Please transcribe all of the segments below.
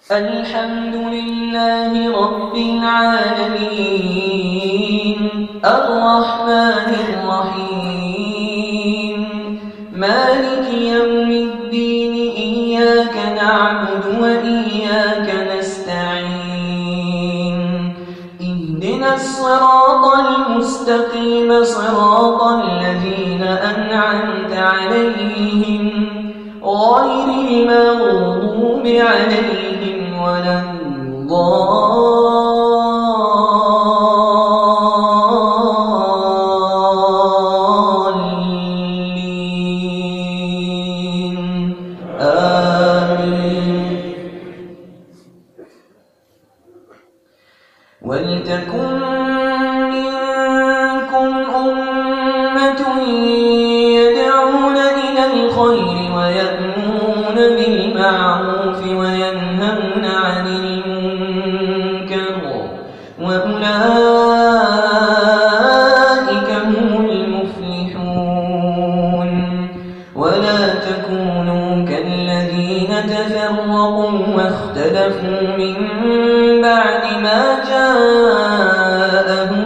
الحمد لله رب العالمين الرحمن الرحيم مالك يوم الدين إياك نعبد وإياك نستعين اهدنا الصراط المستقيم صراط الذين أنعمت عليهم غير المغضوب عليهم ولا الضالين آمين. ولتكن منكم أمة يدعون إلى الخير ويأمرون بالمعروف وينهون عن المنكر وأولئك هم المفلحون. ولا تكونوا كالذين تفرقوا واختلفوا من بعد ما جاءهم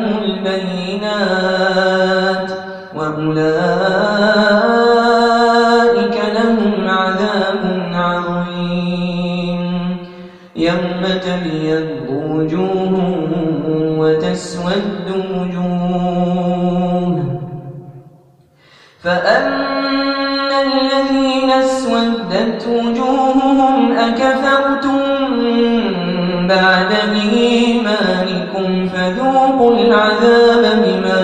البينات وأولئك لهم عذاب عظيم. يوم تبيض وجوه وتسود وجوه فأما الذين اسودت وجوههم أكفرتم بعد إيمانكم فذوقوا العذاب بما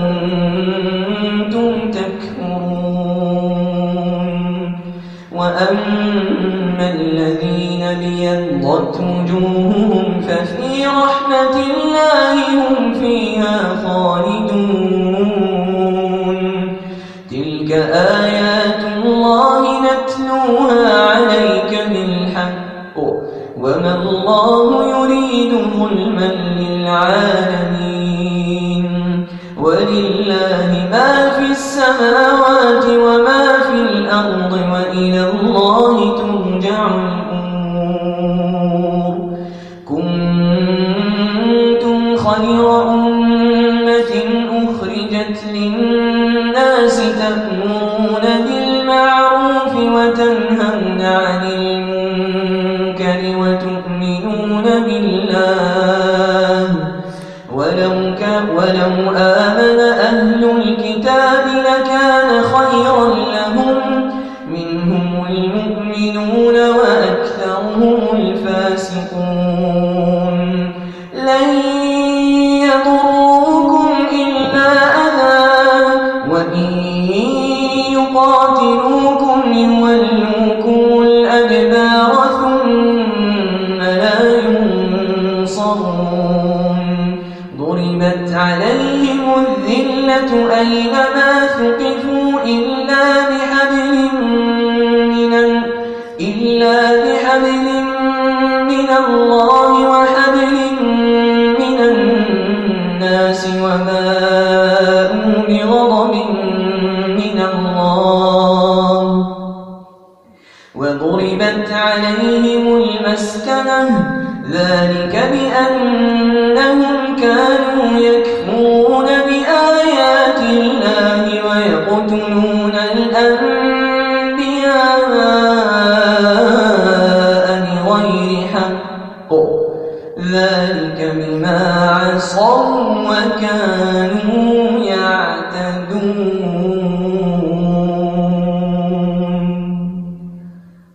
كنتم تكفرون. وأما الذين ابيضت وجوههم ففي رحمة الله هم فيها خالدون. تلك آيات الله نتلوها عليك بالحق وما الله يريد ظلما للعالمين. ولله ما في السماوات وما في الأرض وإلى الله ترجع الأمور. كنتم خير أمة أخرجت للناس تأمرون بالمعروف وتنهون عن المنكر وتؤمنون بالله ولو آمن أهل الكتاب لكان خيرا لهم منهم المؤمنون وأكثرهم الفاسقون. لن يضروكم إلا أذى وإن يقاتلوكم يولوكم الأدبار ثم لا ينصرون. ضربت عليهم الذلة أينما ثقفوا إلا بحبل من الله وحبل من الناس وباءوا بغضب من الله. وضربت عليهم المسكنة ذلك بأنهم كانوا يكفرون بآيات الله ويقتلون الأنبياء بغير حق ذلك بما عصوا وكانوا